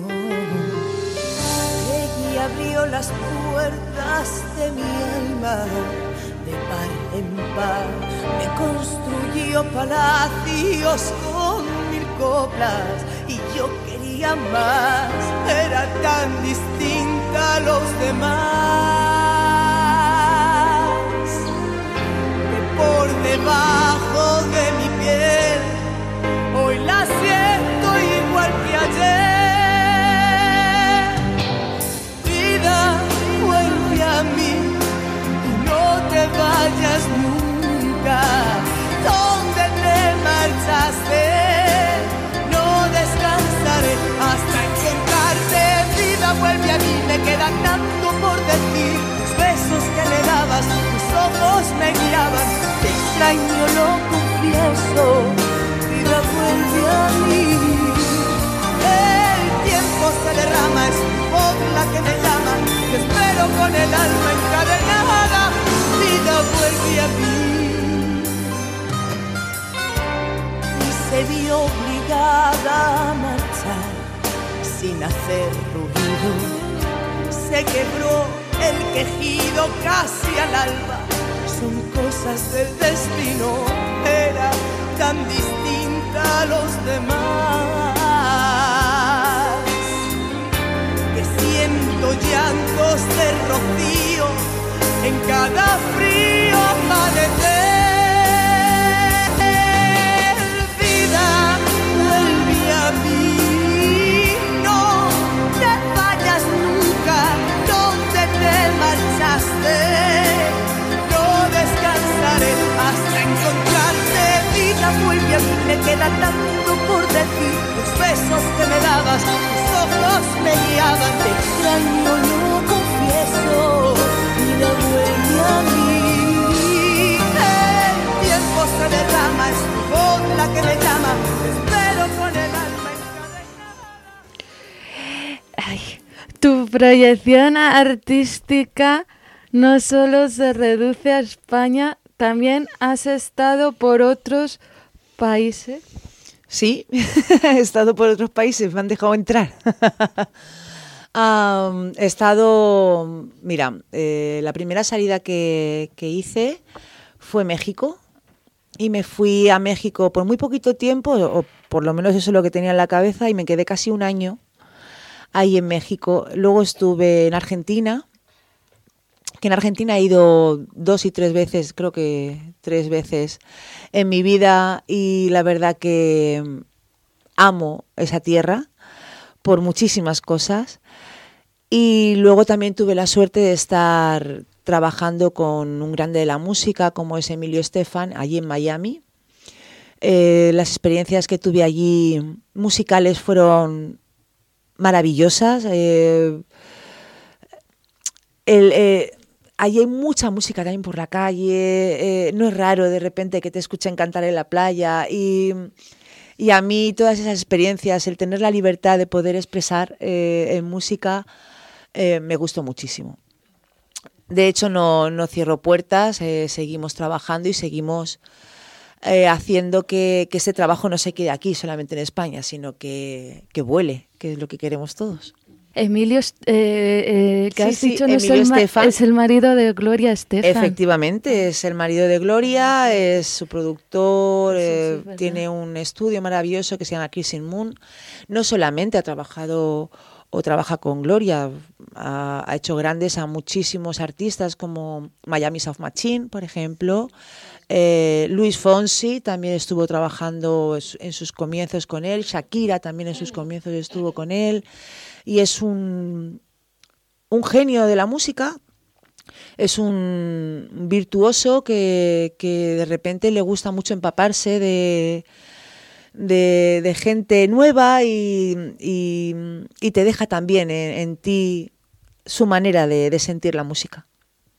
Ella abrió las puertas de mi alma, de par en par, me construyó palacios con mil coplas y yo quería más, era tan distinta a los demás, que por debajo de mi piel hoy la siento igual que ayer. Vida, vuelve a mí, no te vayas nunca, donde te marchaste no descansaré hasta encontrarte. Vida, vuelve a mí, me queda tanto por decir, tus besos que le dabas, tus ojos me guiaban, te extraño, lo confieso. Vida, vuelve a mí, el tiempo se derrama, es tu voz la que me llama, te espero con el alma encadenada. Vida, vuelve a mí. Y se vio obligada a marchar sin hacer ruido, se quebró el quejido casi al alba, son cosas del destino, era tan distinta a los demás, que siendo llantos de rocío en cada frío amanecer. Vida, vuelve a mí, no te vayas nunca donde te marchaste. No descansaré hasta encontrarte. Vida, vuelve a mí, me queda tanto por decir. Los besos que me dabas, tus ojos me guiaban. Te extraño, lo confieso. Vida, vuelve a mí. El tiempo se derrama, es tu voz la que me llama. Te espero con el alma encadenada. Ay, tu proyección artística no solo se reduce a España, también has estado por otros países. Sí, he estado por otros países, me han dejado entrar. um, he estado, mira, eh, la primera salida que, que hice fue México y me fui a México por muy poquito tiempo, o por lo menos eso es lo que tenía en la cabeza, y me quedé casi un año ahí en México. Luego estuve en Argentina, que en Argentina he ido dos y tres veces, creo que tres veces en mi vida, y la verdad que amo esa tierra por muchísimas cosas. Y luego también tuve la suerte de estar trabajando con un grande de la música como es Emilio Estefan, allí en Miami. Eh, las experiencias que tuve allí musicales fueron maravillosas. Eh, el... Eh, Allí hay mucha música también por la calle, eh, no es raro de repente que te escuchen cantar en la playa, y, y a mí todas esas experiencias, el tener la libertad de poder expresar eh, en música, eh, me gustó muchísimo. De hecho, no, no cierro puertas, eh, seguimos trabajando y seguimos eh, haciendo que, que ese trabajo no se quede aquí solamente en España, sino que, que vuele, que es lo que queremos todos. Emilio, eh, eh, que sí, has sí, dicho, no es Emilio el, ma- Estefan. es el marido de Gloria Estefan. Efectivamente, es el marido de Gloria, es su productor, Sí, sí, eh, es verdad. tiene un estudio maravilloso que se llama Kissing Moon. No solamente ha trabajado o trabaja con Gloria, ha, ha hecho grandes a muchísimos artistas como Miami Sound Machine, por ejemplo. Eh, Luis Fonsi también estuvo trabajando en sus comienzos con él, Shakira también en sus comienzos estuvo con él, y es un, un genio de la música, es un virtuoso que, que de repente le gusta mucho empaparse de, de, de gente nueva y, y, y te deja también en, en ti su manera de, de sentir la música.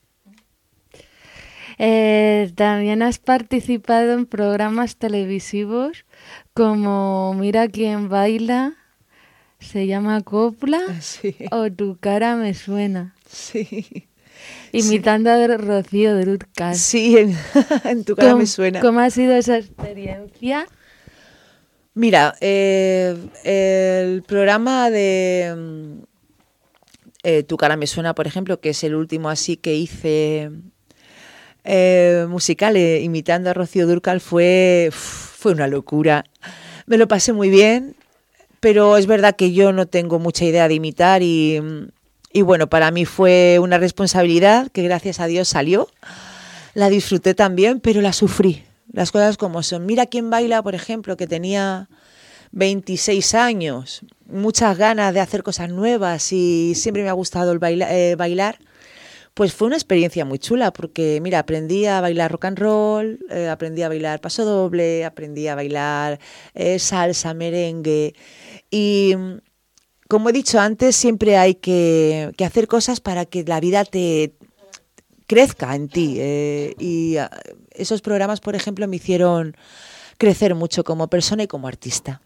Eh, también has participado en programas televisivos como Mira quién baila, se llama Copla, sí. o Tu cara me suena. Sí. Imitando sí. a Rocío Dúrcal. Sí, en, en Tu cara me suena. ¿Cómo ha sido esa experiencia? Mira, eh, el programa de eh, Tu cara me suena, por ejemplo, que es el último así que hice... Eh, musical eh, imitando a Rocío Dúrcal, fue, fue una locura. Me lo pasé muy bien, pero es verdad que yo no tengo mucha idea de imitar y, y bueno, para mí fue una responsabilidad que gracias a Dios salió. La disfruté también, pero la sufrí. Las cosas como son. Mira quién baila, por ejemplo, que tenía veintiséis años, muchas ganas de hacer cosas nuevas y siempre me ha gustado el baila, eh, bailar. Pues fue una experiencia muy chula porque, mira, aprendí a bailar rock and roll, eh, aprendí a bailar paso doble, aprendí a bailar eh, salsa, merengue. Y, como he dicho antes, siempre hay que, que hacer cosas para que la vida te crezca en ti. Eh, y esos programas, por ejemplo, me hicieron crecer mucho como persona y como artista.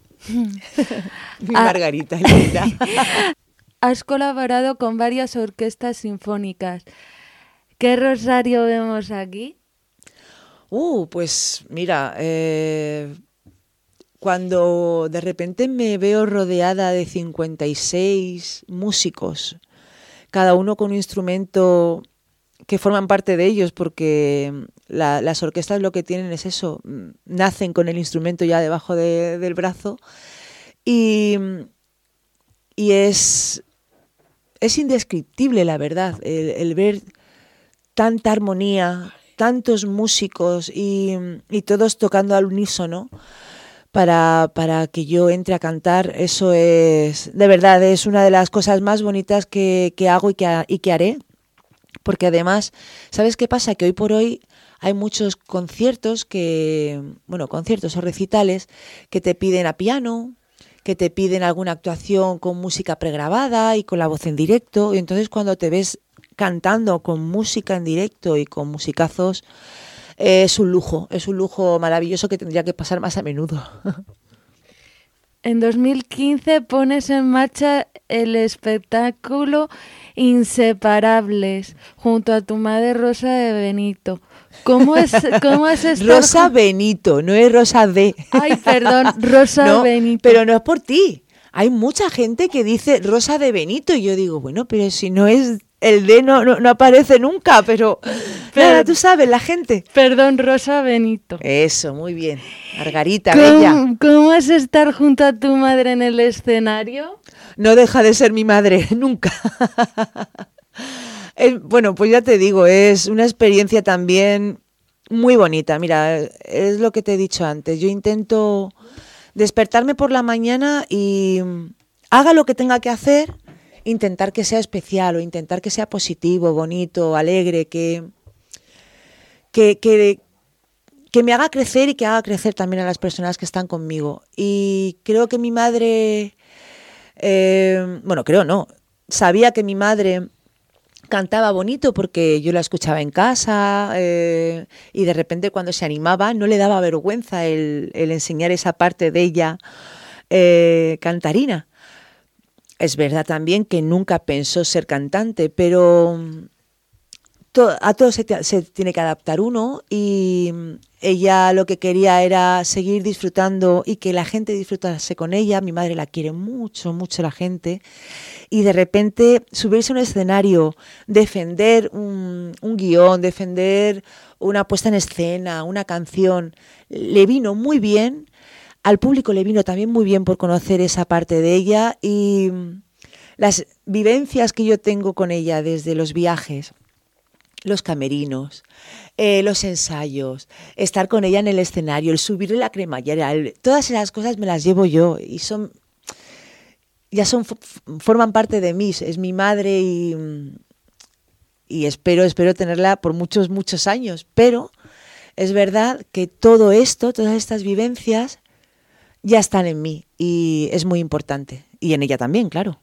Mi Margarita, linda. Has colaborado con varias orquestas sinfónicas. ¿Qué Rosario vemos aquí? Uh, pues mira, eh, cuando de repente me veo rodeada de cincuenta y seis músicos, cada uno con un instrumento que forman parte de ellos, porque la, las orquestas lo que tienen es eso, nacen con el instrumento ya debajo de, del brazo, y, y es... es indescriptible, la verdad, el, el ver tanta armonía, tantos músicos y, y todos tocando al unísono para, para que yo entre a cantar. Eso es, de verdad, es una de las cosas más bonitas que, que hago y que, y que haré, porque además, ¿sabes qué pasa? Que hoy por hoy hay muchos conciertos que, bueno, conciertos o recitales que te piden a piano, que te piden alguna actuación con música pregrabada y con la voz en directo, y entonces cuando te ves cantando con música en directo y con musicazos, eh, es un lujo, es un lujo maravilloso que tendría que pasar más a menudo. En dos mil quince pones en marcha el espectáculo Inseparables junto a tu madre Rosa de Benito. ¿Cómo es, cómo es estar Rosa Benito, no es Rosa de. Ay, perdón, Rosa no, Benito. Pero no es por ti. Hay mucha gente que dice Rosa de Benito y yo digo, bueno, pero si no es el D no, no, no aparece nunca, pero, pero nada, tú sabes, la gente. Perdón, Rosa Benito. Eso, muy bien. Margarita, ¿Cómo, bella. ¿Cómo es estar junto a tu madre en el escenario? No deja de ser mi madre, nunca. Es, bueno, pues ya te digo, es una experiencia también muy bonita. Mira, es lo que te he dicho antes. Yo intento despertarme por la mañana y haga lo que tenga que hacer, intentar que sea especial o intentar que sea positivo, bonito, alegre, que, que, que, que me haga crecer y que haga crecer también a las personas que están conmigo. Y creo que mi madre, eh, bueno, creo no, sabía que mi madre cantaba bonito porque yo la escuchaba en casa eh, y de repente cuando se animaba no le daba vergüenza el, el enseñar esa parte de ella eh, cantarina. Es verdad también que nunca pensó ser cantante, pero to, a todo se, te, se tiene que adaptar uno y ella lo que quería era seguir disfrutando y que la gente disfrutase con ella. Mi madre la quiere mucho, mucho la gente. Y de repente subirse a un escenario, defender un, un guión, defender una puesta en escena, una canción, le vino muy bien. Al público le vino también muy bien por conocer esa parte de ella y las vivencias que yo tengo con ella desde los viajes, los camerinos, eh, los ensayos, estar con ella en el escenario, el subirle la cremallera, el, todas esas cosas me las llevo yo y son... ya son forman parte de mí, es mi madre y, y espero, espero tenerla por muchos, muchos años. Pero es verdad que todo esto, todas estas vivencias ya están en mí y es muy importante. Y en ella también, claro.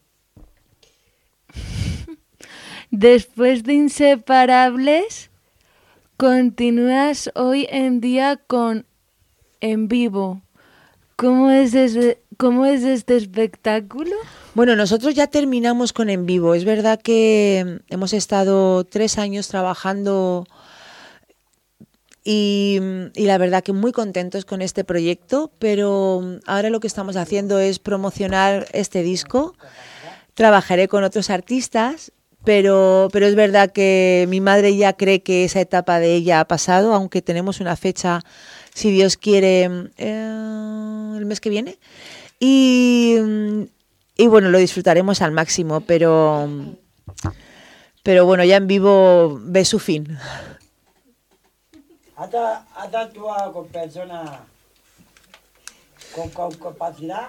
Después de Inseparables, continúas hoy en día con En Vivo. ¿Cómo es desde... ¿Cómo es este espectáculo? Bueno, nosotros ya terminamos con En Vivo. Es verdad que hemos estado tres años trabajando y, y la verdad que muy contentos con este proyecto, pero ahora lo que estamos haciendo es promocionar este disco. Trabajaré con otros artistas, pero, pero es verdad que mi madre ya cree que esa etapa de ella ha pasado, aunque tenemos una fecha, si Dios quiere, eh, el mes que viene. Y, y bueno, lo disfrutaremos al máximo, pero, pero bueno, ya En Vivo ve su fin. ¿Has actuado con personas con, con capacidad?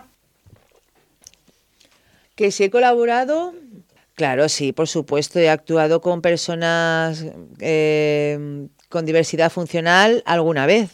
¿Que si he colaborado? Claro, sí, por supuesto. He actuado con personas eh, con diversidad funcional alguna vez.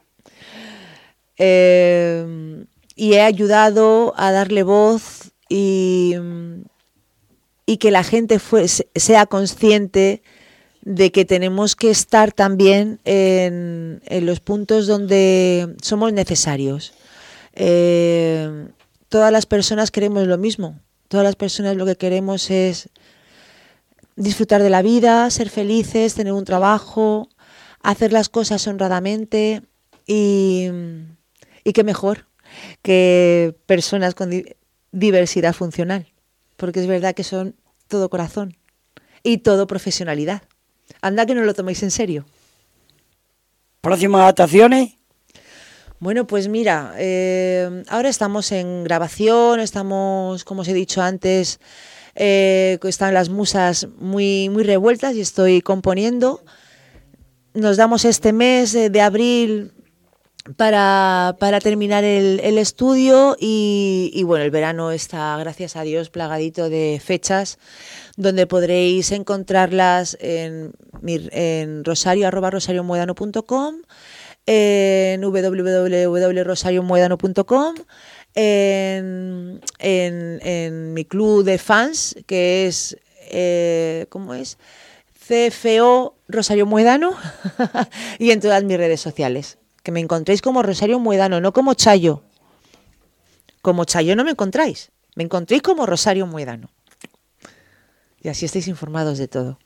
Eh, y he ayudado a darle voz y, y que la gente fue, sea consciente de que tenemos que estar también en, en los puntos donde somos necesarios. Eh, todas las personas queremos lo mismo. Todas las personas lo que queremos es disfrutar de la vida, ser felices, tener un trabajo, hacer las cosas honradamente y, y qué mejor que personas con di- diversidad funcional, porque es verdad que son todo corazón y todo profesionalidad. Anda que no lo toméis en serio. ¿Próximas adaptaciones? Bueno, pues mira, eh, ahora estamos en grabación, estamos, como os he dicho antes, eh, están las musas muy, muy revueltas y estoy componiendo. Nos damos este mes de, de abril para, para terminar el, el estudio y, y bueno, el verano está, gracias a Dios, plagadito de fechas donde podréis encontrarlas en, mi, en rosario arroba rosariomuedano punto com, en w w w punto rosariomuedano punto com, en, en, en mi club de fans, que es, eh, ¿cómo es? C F O Rosario Muedano y en todas mis redes sociales. Que me encontréis como Rosario Muedano, no como Chayo. Como Chayo no me encontráis, me encontréis como Rosario Muedano. Y así estáis informados de todo.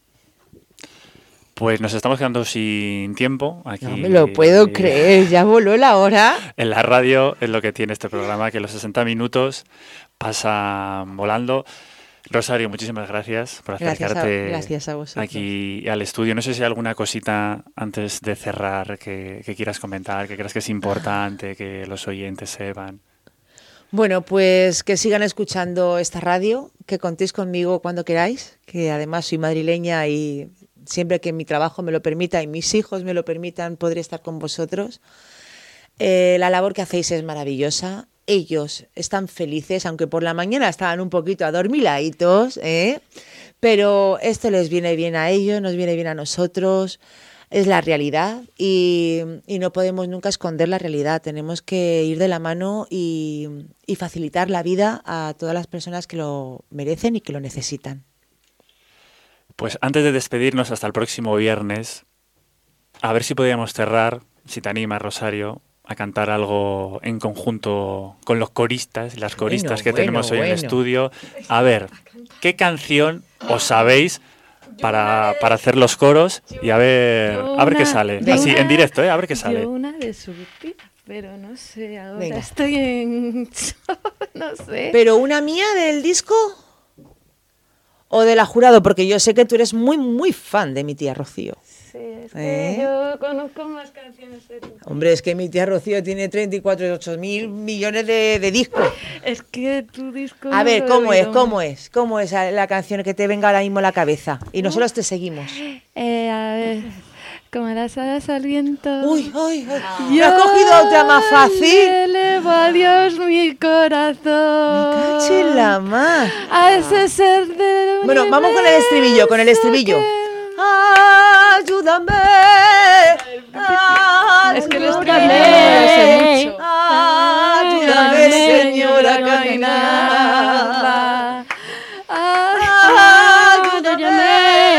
Pues nos estamos quedando sin tiempo aquí. No me lo puedo eh, creer, ya voló la hora. En la radio es lo que tiene este programa, que los sesenta minutos pasan volando. Rosario, muchísimas gracias por acercarte gracias a, gracias a aquí al estudio. No sé si hay alguna cosita antes de cerrar que, que quieras comentar, que creas que es importante que los oyentes sepan. Bueno, pues que sigan escuchando esta radio, que contéis conmigo cuando queráis, que además soy madrileña y siempre que mi trabajo me lo permita y mis hijos me lo permitan, podré estar con vosotros. Eh, la labor que hacéis es maravillosa. Ellos están felices, aunque por la mañana estaban un poquito adormiladitos, ¿eh? Pero esto les viene bien a ellos, nos viene bien a nosotros, es la realidad y, y no podemos nunca esconder la realidad, tenemos que ir de la mano y, y facilitar la vida a todas las personas que lo merecen y que lo necesitan. Pues antes de despedirnos hasta el próximo viernes, a ver si podíamos cerrar, si te animas, Rosario, a cantar algo en conjunto con los coristas y las coristas bueno, que bueno, tenemos hoy bueno. en el estudio. A ver, ¿qué canción os sabéis para, para hacer los coros? Y a ver, a ver qué sale. Así, en directo, ¿eh? A ver qué sale. Yo una de Suti, pero no sé, ahora Venga. estoy en... no sé. ¿Pero una mía del disco? ¿O de la Jurado? Porque yo sé que tú eres muy, muy fan de mi tía Rocío. Sí, es que ¿Eh? yo conozco más canciones de ti. Hombre, es que mi tía Rocío tiene treinta y cuatro, ocho mil millones de, de discos. Es que tu disco... A ver, ¿cómo es? ¿Cómo es? ¿Cómo es la canción que te venga ahora mismo a la cabeza? Y nosotros te seguimos. Eh, a ver... Como las alas al viento. Uy, uy, uy. Yo he cogido otra más fácil. Elevo a Dios mi corazón. Me cacho en la mar. A ese ser de... Bueno, vamos con el estribillo, con el estribillo. Ayúdame. Ayúdame. Es que el estribillo no sé mucho. Ayúdame, Señor, a caminar. Ayúdame.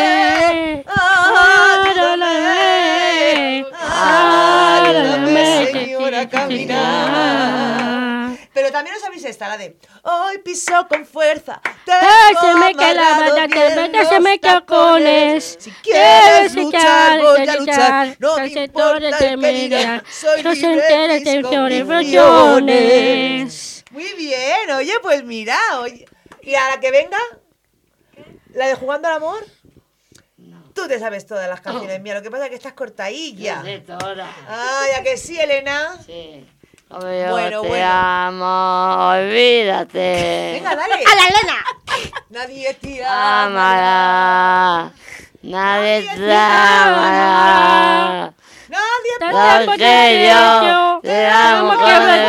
A caminar. Pero también os sabéis esta, la de hoy piso con fuerza. Se me cae la bata, que se me tacones. Si quieres luchar, voy a luchar. No me importa el que diga. Soy libre de mis convicciones. Muy bien, oye, pues mira, oye. ¿Y a la que venga? ¿La de Jugando al Amor? Tú te sabes todas las canciones, mía. Lo que pasa es que estás cortadilla. Yo sé todas. Ah, ¿ya que sí, Elena? Sí. Como yo bueno, te bueno. amo, olvídate. Venga, dale. ¡A la Elena! Nadie te amará. Nadie te amará. Nadie te amará. Porque yo te amo con el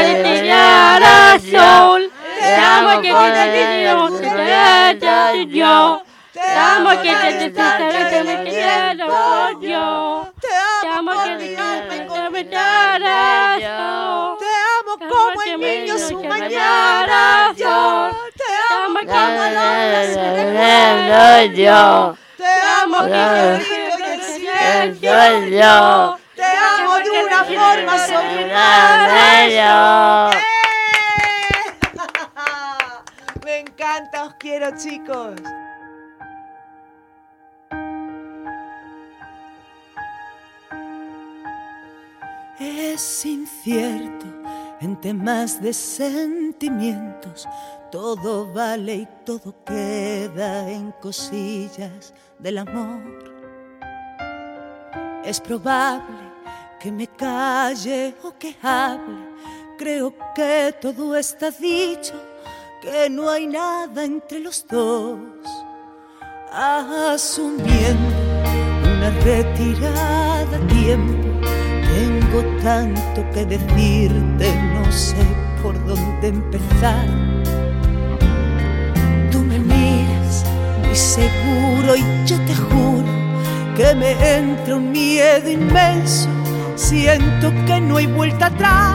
sol. Te amo con el yo. Te amo que te quiero yo. Te amo que te Te amo como el niño su mañana. Yo te amo como el hombre su yo. Te amo como el río y el silencio. Yo te amo de una forma sobrehumana. Me encanta, os quiero, chicos. Es incierto en temas de sentimientos, todo vale y todo queda en cosillas del amor. Es probable que me calle o que hable, creo que todo está dicho, que no hay nada entre los dos, asumiendo una retirada a tiempo. Tengo tanto que decirte, no sé por dónde empezar. Tú me miras muy seguro y yo te juro que me entra un miedo inmenso. Siento que no hay vuelta atrás.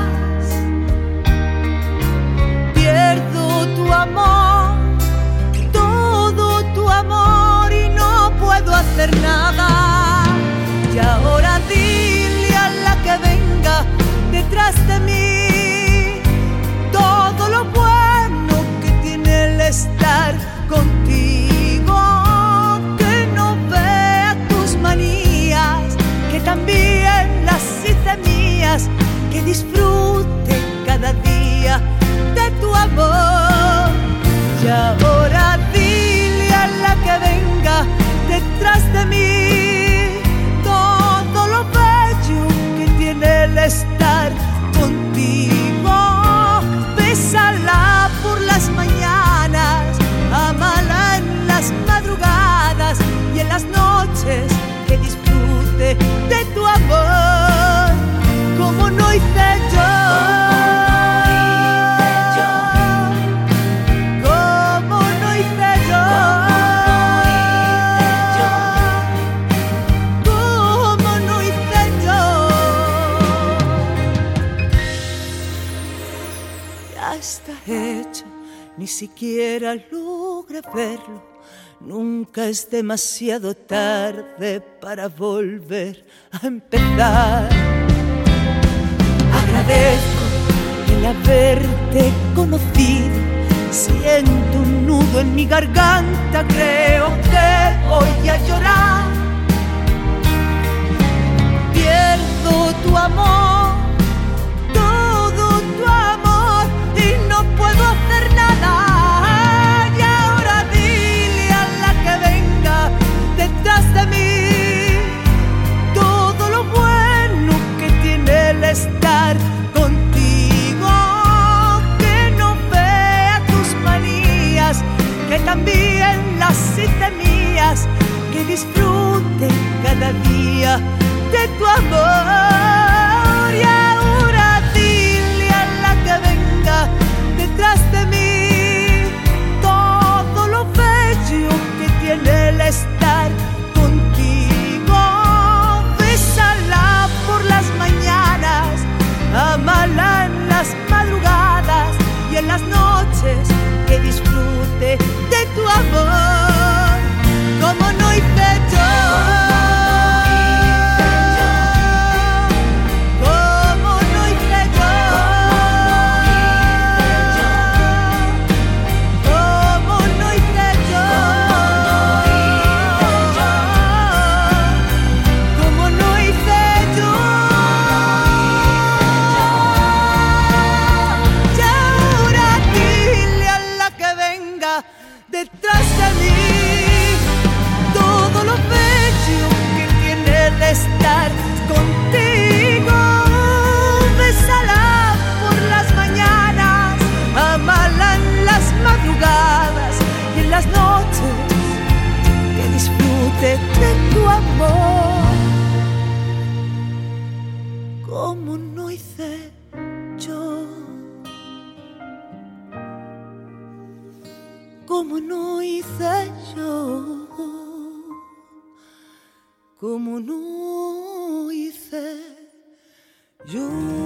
Pierdo tu amor, todo tu amor, y no puedo hacer nada. Y ahora dile a la que venga detrás de mí todo lo bueno que tiene el estar contigo, que no vea tus manías, que también las hice mías, que disfrute cada día de tu amor. Y ahora dile a la que venga detrás de mí todo lo bello que tiene el estar contigo. Bésala por las mañanas, amala en las madrugadas y en las noches, que disfrute de tu amor como no hice yo. Como no hice yo. Como no hice yo. Ya está hecho, ni siquiera logré verlo. Nunca es demasiado tarde para volver a empezar. Agradezco el haberte conocido. Siento un nudo en mi garganta, creo que voy a llorar. Pierdo tu amor, todo tu amor, y no puedo hacer nada. Detrás de mí todo lo bueno que tiene el estar contigo, que no vea tus manías, que también las hice mías, que disfrute cada día de tu amor. Y ahora dile a la que venga detrás de mí todo lo bello que tiene el estar contigo. Bésala por las mañanas, amala en las madrugadas y en las noches, que disfrute de tu amor como no hice yo. Detrás de mí todo lo bello que tiene el estar contigo. Bésala por las mañanas, amala en las madrugadas y en las noches, que disfrute de tu amor como no hice yo. Como no hice yo, como no hice yo.